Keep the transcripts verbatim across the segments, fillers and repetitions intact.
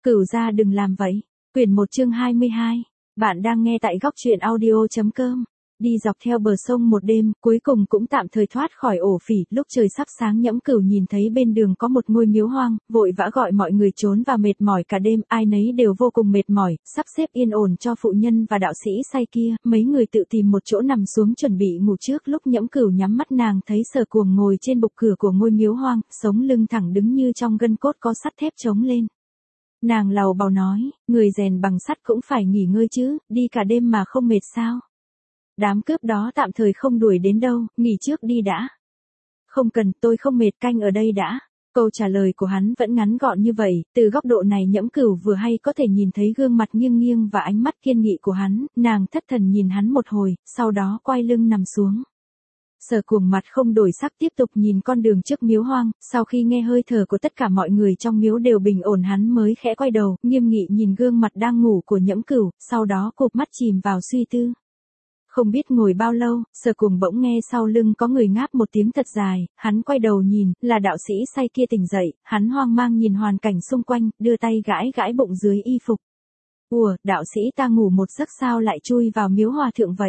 Cửu gia đừng làm vậy. Quyển một chương hai mươi hai. Bạn đang nghe tại góc truyện audio.com. Đi dọc theo bờ sông một đêm, cuối cùng cũng tạm thời thoát khỏi ổ phỉ. Lúc trời sắp sáng, Nhẫm Cửu nhìn thấy bên đường có một ngôi miếu hoang, vội vã gọi mọi người trốn và mệt mỏi cả đêm, ai nấy đều vô cùng mệt mỏi, sắp xếp yên ổn cho phụ nhân và đạo sĩ say kia. Mấy người tự tìm một chỗ nằm xuống chuẩn bị ngủ trước. Lúc Nhẫm Cửu nhắm mắt, nàng thấy Sở Cuồng ngồi trên bục cửa của ngôi miếu hoang, sống lưng thẳng đứng như trong gân cốt có sắt thép chống lên. Nàng lầu bầu nói, người rèn bằng sắt cũng phải nghỉ ngơi chứ, đi cả đêm mà không mệt sao? Đám cướp đó tạm thời không đuổi đến đâu, nghỉ trước đi đã. Không cần, tôi không mệt, canh ở đây đã. Câu trả lời của hắn vẫn ngắn gọn như vậy, từ góc độ này Nhẫm Cửu vừa hay có thể nhìn thấy gương mặt nghiêng nghiêng và ánh mắt kiên nghị của hắn, nàng thất thần nhìn hắn một hồi, sau đó quay lưng nằm xuống. Sở Cuồng mặt không đổi sắc tiếp tục nhìn con đường trước miếu hoang, sau khi nghe hơi thở của tất cả mọi người trong miếu đều bình ổn, hắn mới khẽ quay đầu, nghiêm nghị nhìn gương mặt đang ngủ của Nhẫm Cửu, sau đó cụp mắt chìm vào suy tư. Không biết ngồi bao lâu, Sở Cuồng bỗng nghe sau lưng có người ngáp một tiếng thật dài, hắn quay đầu nhìn, là đạo sĩ say kia tỉnh dậy, hắn hoang mang nhìn hoàn cảnh xung quanh, đưa tay gãi gãi bụng dưới y phục. Ủa, đạo sĩ ta ngủ một giấc sao lại chui vào miếu hòa thượng vậy?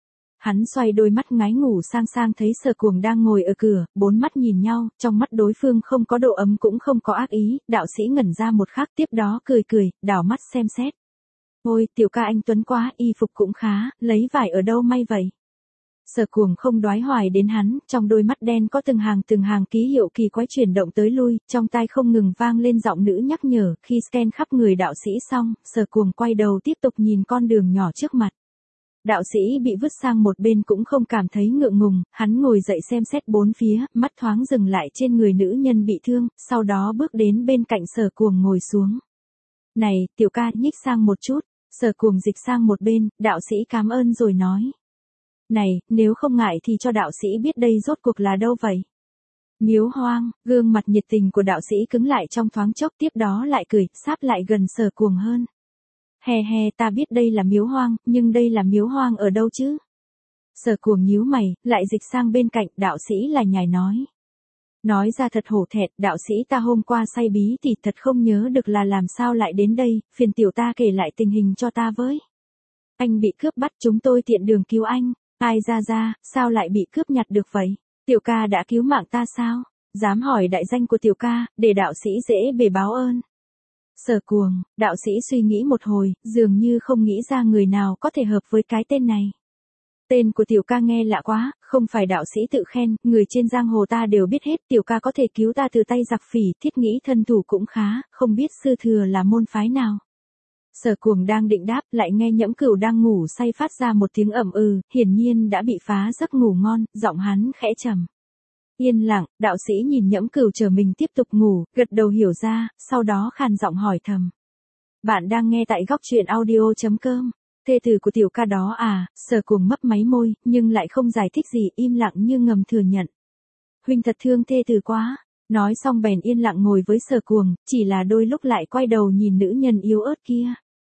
Hắn xoay đôi mắt ngái ngủ sang sang thấy Sở Cuồng đang ngồi ở cửa, bốn mắt nhìn nhau, trong mắt đối phương không có độ ấm cũng không có ác ý, đạo sĩ ngẩn ra một khắc tiếp đó cười cười, đảo mắt xem xét. Ôi, tiểu ca anh tuấn quá, y phục cũng khá, lấy vải ở đâu may vậy? Sở Cuồng không đoái hoài đến hắn, trong đôi mắt đen có từng hàng từng hàng ký hiệu kỳ quái chuyển động tới lui, trong tai không ngừng vang lên giọng nữ nhắc nhở, khi scan khắp người đạo sĩ xong, Sở Cuồng quay đầu tiếp tục nhìn con đường nhỏ trước mặt. Đạo sĩ bị vứt sang một bên cũng không cảm thấy ngượng ngùng, hắn ngồi dậy xem xét bốn phía, mắt thoáng dừng lại trên người nữ nhân bị thương, sau đó bước đến bên cạnh Sở Cuồng ngồi xuống. Này, tiểu ca, nhích sang một chút. Sở Cuồng dịch sang một bên, đạo sĩ cảm ơn rồi nói. Này, nếu không ngại thì cho đạo sĩ biết đây rốt cuộc là đâu vậy? Miếu hoang, gương mặt nhiệt tình của đạo sĩ cứng lại trong thoáng chốc, tiếp đó lại cười, sáp lại gần Sở Cuồng hơn. Hè hè, ta biết đây là miếu hoang, nhưng đây là miếu hoang ở đâu chứ? Sở Cuồng nhíu mày, lại dịch sang bên cạnh, đạo sĩ lại nhài nói. Nói ra thật hổ thẹn, đạo sĩ ta hôm qua say bí thì thật không nhớ được là làm sao lại đến đây, phiền tiểu ta kể lại tình hình cho ta với. Anh bị cướp bắt, chúng tôi tiện đường cứu anh, ai ra ra, sao lại bị cướp nhặt được vậy? Tiểu ca đã cứu mạng ta sao? Dám hỏi đại danh của tiểu ca, để đạo sĩ dễ bề báo ơn. Sở Cuồng, đạo sĩ suy nghĩ một hồi, dường như không nghĩ ra người nào có thể hợp với cái tên này. Tên của tiểu ca nghe lạ quá, không phải đạo sĩ tự khen, người trên giang hồ ta đều biết hết, tiểu ca có thể cứu ta từ tay giặc phỉ, thiết nghĩ thân thủ cũng khá, không biết sư thừa là môn phái nào. Sở Cuồng đang định đáp, lại nghe Nhẫm Cửu đang ngủ say phát ra một tiếng ầm ừ, hiển nhiên đã bị phá giấc ngủ ngon, giọng hắn khẽ trầm. Yên lặng, đạo sĩ nhìn Nhẫm Cửu chờ mình tiếp tục ngủ, gật đầu hiểu ra, sau đó khàn giọng hỏi thầm. Bạn đang nghe tại góc truyện audio.com. Thê tử của tiểu ca đó à? Sở Cuồng mấp máy môi, nhưng lại không giải thích gì, im lặng như ngầm thừa nhận. Huynh thật thương thê tử quá. Nói xong bèn yên lặng ngồi với Sở Cuồng, chỉ là đôi lúc lại quay đầu nhìn nữ nhân yếu ớt kia.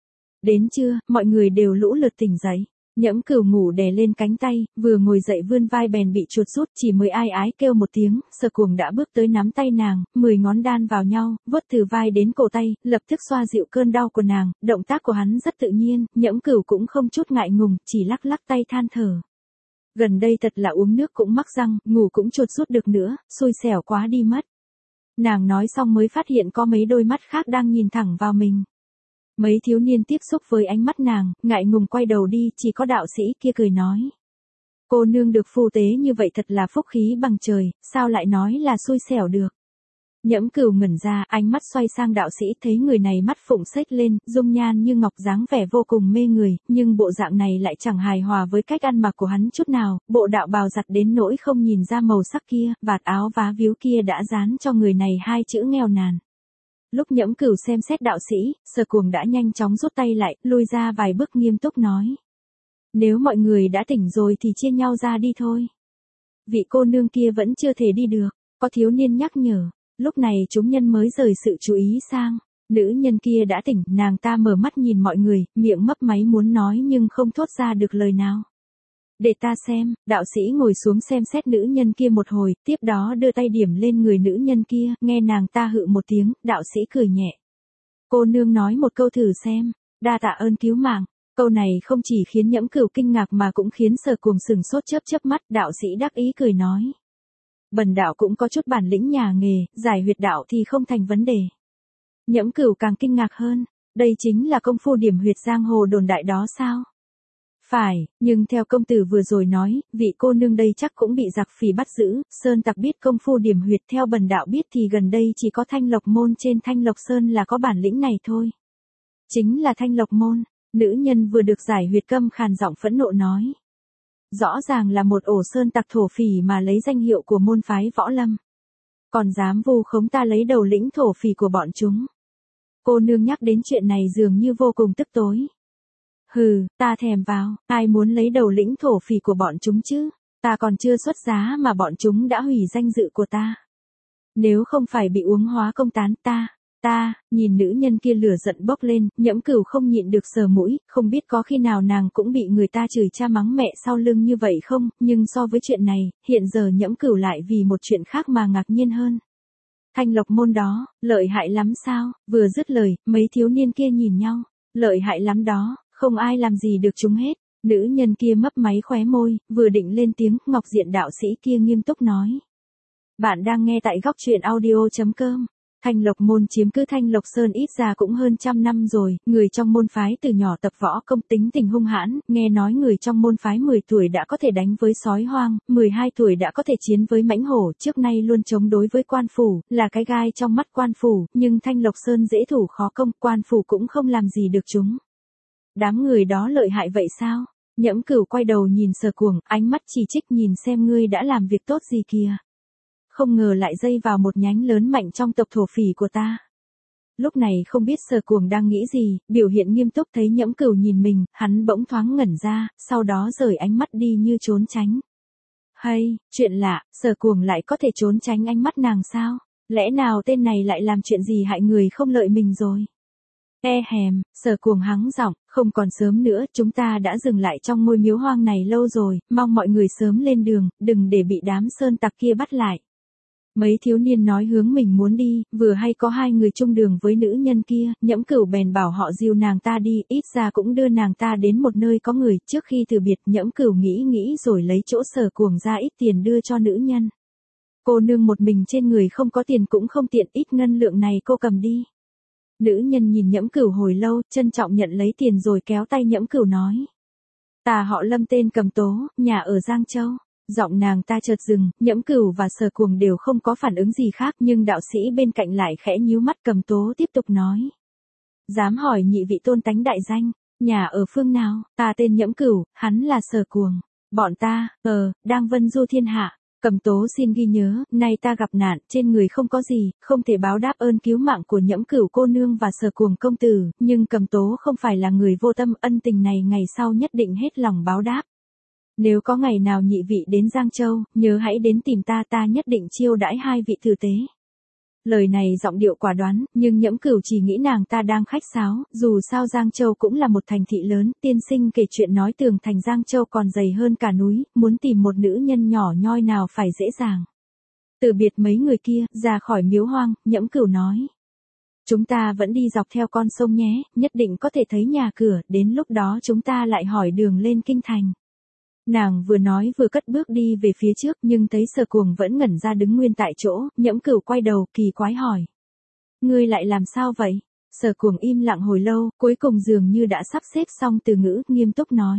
Đến trưa, mọi người đều lũ lượt tỉnh dậy. Nhẫm Cửu ngủ đè lên cánh tay, vừa ngồi dậy vươn vai bèn bị chuột rút, chỉ mới ai ái kêu một tiếng, Sở Cuồng đã bước tới nắm tay nàng, mười ngón đan vào nhau, vuốt từ vai đến cổ tay, lập tức xoa dịu cơn đau của nàng, động tác của hắn rất tự nhiên, Nhẫm Cửu cũng không chút ngại ngùng, chỉ lắc lắc tay than thở. Gần đây thật là uống nước cũng mắc răng, ngủ cũng chuột rút được nữa, xui xẻo quá đi mất. Nàng nói xong mới phát hiện có mấy đôi mắt khác đang nhìn thẳng vào mình. Mấy thiếu niên tiếp xúc với ánh mắt nàng, ngại ngùng quay đầu đi, chỉ có đạo sĩ kia cười nói. Cô nương được phù tế như vậy thật là phúc khí bằng trời, sao lại nói là xui xẻo được. Nhẫm Cửu ngẩn ra, ánh mắt xoay sang đạo sĩ, thấy người này mắt phụng xếch lên, dung nhan như ngọc, dáng vẻ vô cùng mê người, nhưng bộ dạng này lại chẳng hài hòa với cách ăn mặc của hắn chút nào, bộ đạo bào giặt đến nỗi không nhìn ra màu sắc kia, vạt áo vá víu kia đã dán cho người này hai chữ nghèo nàn. Lúc Nhẫm Cửu xem xét đạo sĩ, Sở Cuồng đã nhanh chóng rút tay lại, lui ra vài bước nghiêm túc nói. Nếu mọi người đã tỉnh rồi thì chia nhau ra đi thôi. Vị cô nương kia vẫn chưa thể đi được, có thiếu niên nhắc nhở. Lúc này chúng nhân mới rời sự chú ý sang. Nữ nhân kia đã tỉnh, nàng ta mở mắt nhìn mọi người, miệng mấp máy muốn nói nhưng không thốt ra được lời nào. Để ta xem, đạo sĩ ngồi xuống xem xét nữ nhân kia một hồi, tiếp đó đưa tay điểm lên người nữ nhân kia, nghe nàng ta hự một tiếng, đạo sĩ cười nhẹ. Cô nương nói một câu thử xem, đa tạ ơn cứu mạng. Câu này không chỉ khiến Nhẫm Cửu kinh ngạc mà cũng khiến Sở Cuồng sừng sốt chớp chớp mắt, đạo sĩ đắc ý cười nói. Bần đạo cũng có chút bản lĩnh nhà nghề, giải huyệt đạo thì không thành vấn đề. Nhẫm Cửu càng kinh ngạc hơn, đây chính là công phu điểm huyệt giang hồ đồn đại đó sao? Phải, nhưng theo công tử vừa rồi nói, vị cô nương đây chắc cũng bị giặc phỉ bắt giữ, sơn tặc biết công phu điểm huyệt, theo bần đạo biết thì gần đây chỉ có Thanh Lộc môn trên Thanh Lộc Sơn là có bản lĩnh này thôi. Chính là Thanh Lộc môn, nữ nhân vừa được giải huyệt câm khàn giọng phẫn nộ nói. Rõ ràng là một ổ sơn tặc thổ phỉ mà lấy danh hiệu của môn phái võ lâm. Còn dám vu khống ta lấy đầu lĩnh thổ phỉ của bọn chúng. Cô nương nhắc đến chuyện này dường như vô cùng tức tối. Hừ, ta thèm vào, ai muốn lấy đầu lĩnh thổ phỉ của bọn chúng chứ, ta còn chưa xuất giá mà bọn chúng đã hủy danh dự của ta. Nếu không phải bị uống hóa công tán ta, ta, nhìn nữ nhân kia lửa giận bốc lên, Nhẫm Cửu không nhịn được sờ mũi, không biết có khi nào nàng cũng bị người ta chửi cha mắng mẹ sau lưng như vậy không, nhưng so với chuyện này, hiện giờ Nhẫm Cửu lại vì một chuyện khác mà ngạc nhiên hơn. Thanh Lộc môn đó, lợi hại lắm sao, vừa dứt lời, mấy thiếu niên kia nhìn nhau, lợi hại lắm đó. Không ai làm gì được chúng hết. Nữ nhân kia mấp máy khóe môi, vừa định lên tiếng, Ngọc Diện đạo sĩ kia nghiêm túc nói. Bạn đang nghe tại góc truyện audio.com. Thanh Lộc môn chiếm cứ Thanh Lộc Sơn ít ra cũng hơn trăm năm rồi, người trong môn phái từ nhỏ tập võ công, tính tình hung hãn, nghe nói người trong môn phái mười tuổi đã có thể đánh với sói hoang, mười hai tuổi đã có thể chiến với mãnh hổ, trước nay luôn chống đối với quan phủ, là cái gai trong mắt quan phủ, nhưng Thanh Lộc Sơn dễ thủ khó công, quan phủ cũng không làm gì được chúng. Đám người đó lợi hại vậy sao? Nhẫm Cửu quay đầu nhìn Sở Cuồng, ánh mắt chỉ trích, nhìn xem ngươi đã làm việc tốt gì kìa. Không ngờ lại dây vào một nhánh lớn mạnh trong tộc thổ phỉ của ta. Lúc này không biết Sở Cuồng đang nghĩ gì, biểu hiện nghiêm túc thấy Nhẫm Cửu nhìn mình, hắn bỗng thoáng ngẩn ra, sau đó rời ánh mắt đi như trốn tránh. Hay, chuyện lạ, Sở Cuồng lại có thể trốn tránh ánh mắt nàng sao? Lẽ nào tên này lại làm chuyện gì hại người không lợi mình rồi? E hèm, Sở Cuồng hắng giọng, không còn sớm nữa, chúng ta đã dừng lại trong ngôi miếu hoang này lâu rồi, mong mọi người sớm lên đường, đừng để bị đám sơn tặc kia bắt lại. Mấy thiếu niên nói hướng mình muốn đi, vừa hay có hai người chung đường với nữ nhân kia, Nhẫm Cửu bèn bảo họ dìu nàng ta đi, ít ra cũng đưa nàng ta đến một nơi có người, trước khi từ biệt Nhẫm Cửu nghĩ nghĩ rồi lấy chỗ Sở Cuồng ra ít tiền đưa cho nữ nhân. Cô nương một mình trên người không có tiền cũng không tiện, ít ngân lượng này cô cầm đi. Nữ nhân nhìn Nhẫm Cửu hồi lâu, trân trọng nhận lấy tiền rồi kéo tay Nhẫm Cửu nói. Ta họ Lâm tên Cầm Tố, nhà ở Giang Châu. Giọng nàng ta chợt dừng, Nhẫm Cửu và Sở Cuồng đều không có phản ứng gì khác, nhưng đạo sĩ bên cạnh lại khẽ nhíu mắt. Cầm Tố tiếp tục nói. Dám hỏi nhị vị tôn tánh đại danh, nhà ở phương nào? Ta tên Nhẫm Cửu, hắn là Sở Cuồng. Bọn ta, ờ, đang vân du thiên hạ. Cầm Tố xin ghi nhớ, nay ta gặp nạn, trên người không có gì, không thể báo đáp ơn cứu mạng của Nhẫm Cửu cô nương và Sở Cuồng công tử, nhưng Cầm Tố không phải là người vô tâm, ân tình này ngày sau nhất định hết lòng báo đáp. Nếu có ngày nào nhị vị đến Giang Châu, nhớ hãy đến tìm ta, ta nhất định chiêu đãi hai vị tử tế. Lời này giọng điệu quả đoán, nhưng Nhẫm Cửu chỉ nghĩ nàng ta đang khách sáo, dù sao Giang Châu cũng là một thành thị lớn, tiên sinh kể chuyện nói tường thành Giang Châu còn dày hơn cả núi, muốn tìm một nữ nhân nhỏ nhoi nào phải dễ dàng. Từ biệt mấy người kia, ra khỏi miếu hoang, Nhẫm Cửu nói. Chúng ta vẫn đi dọc theo con sông nhé, nhất định có thể thấy nhà cửa, đến lúc đó chúng ta lại hỏi đường lên kinh thành. Nàng vừa nói vừa cất bước đi về phía trước, nhưng thấy Sở Cuồng vẫn ngẩn ra đứng nguyên tại chỗ, Nhẫm Cửu quay đầu, kỳ quái hỏi. Ngươi lại làm sao vậy? Sở Cuồng im lặng hồi lâu, cuối cùng dường như đã sắp xếp xong từ ngữ, nghiêm túc nói.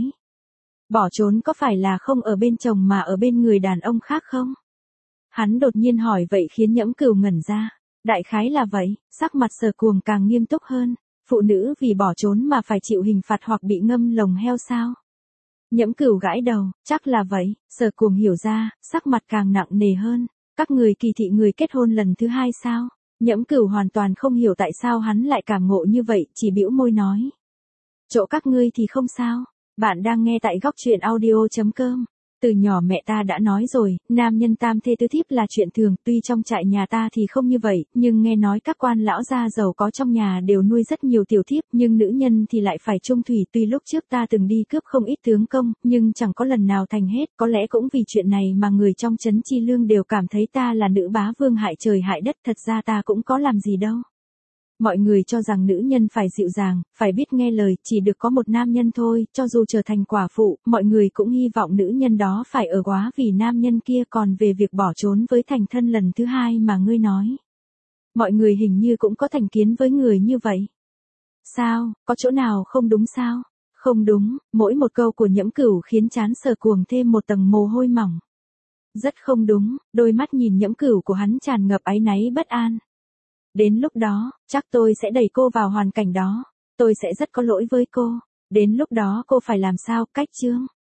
Bỏ trốn có phải là không ở bên chồng mà ở bên người đàn ông khác không? Hắn đột nhiên hỏi vậy khiến Nhẫm Cửu ngẩn ra. Đại khái là vậy, sắc mặt Sở Cuồng càng nghiêm túc hơn. Phụ nữ vì bỏ trốn mà phải chịu hình phạt hoặc bị ngâm lồng heo sao? Nhẫm Cửu gãi đầu, chắc là vậy. Sở Cuồng hiểu ra, sắc mặt càng nặng nề hơn. Các người kỳ thị người kết hôn lần thứ hai sao? Nhẫm Cửu hoàn toàn không hiểu tại sao hắn lại cảm ngộ như vậy, chỉ bĩu môi nói. Chỗ các ngươi thì không sao. Bạn đang nghe tại góc truyện audio.com. Từ nhỏ mẹ ta đã nói rồi, nam nhân tam thê tứ thiếp là chuyện thường, tuy trong trại nhà ta thì không như vậy, nhưng nghe nói các quan lão gia giàu có trong nhà đều nuôi rất nhiều tiểu thiếp, nhưng nữ nhân thì lại phải chung thủy. Tuy lúc trước ta từng đi cướp không ít tướng công, nhưng chẳng có lần nào thành hết, có lẽ cũng vì chuyện này mà người trong trấn Chi Lương đều cảm thấy ta là nữ bá vương hại trời hại đất, thật ra ta cũng có làm gì đâu. Mọi người cho rằng nữ nhân phải dịu dàng, phải biết nghe lời, chỉ được có một nam nhân thôi, cho dù trở thành quả phụ, mọi người cũng hy vọng nữ nhân đó phải ở quá vì nam nhân kia. Còn về việc bỏ trốn với thành thân lần thứ hai mà ngươi nói, mọi người hình như cũng có thành kiến với người như vậy. Sao, có chỗ nào không đúng sao? Không đúng, mỗi một câu của Nhẫm Cửu khiến trán Sở Cuồng thêm một tầng mồ hôi mỏng. Rất không đúng, đôi mắt nhìn Nhẫm Cửu của hắn tràn ngập áy náy bất an. Đến lúc đó, chắc tôi sẽ đẩy cô vào hoàn cảnh đó. Tôi sẽ rất có lỗi với cô. Đến lúc đó cô phải làm sao, cách Trương?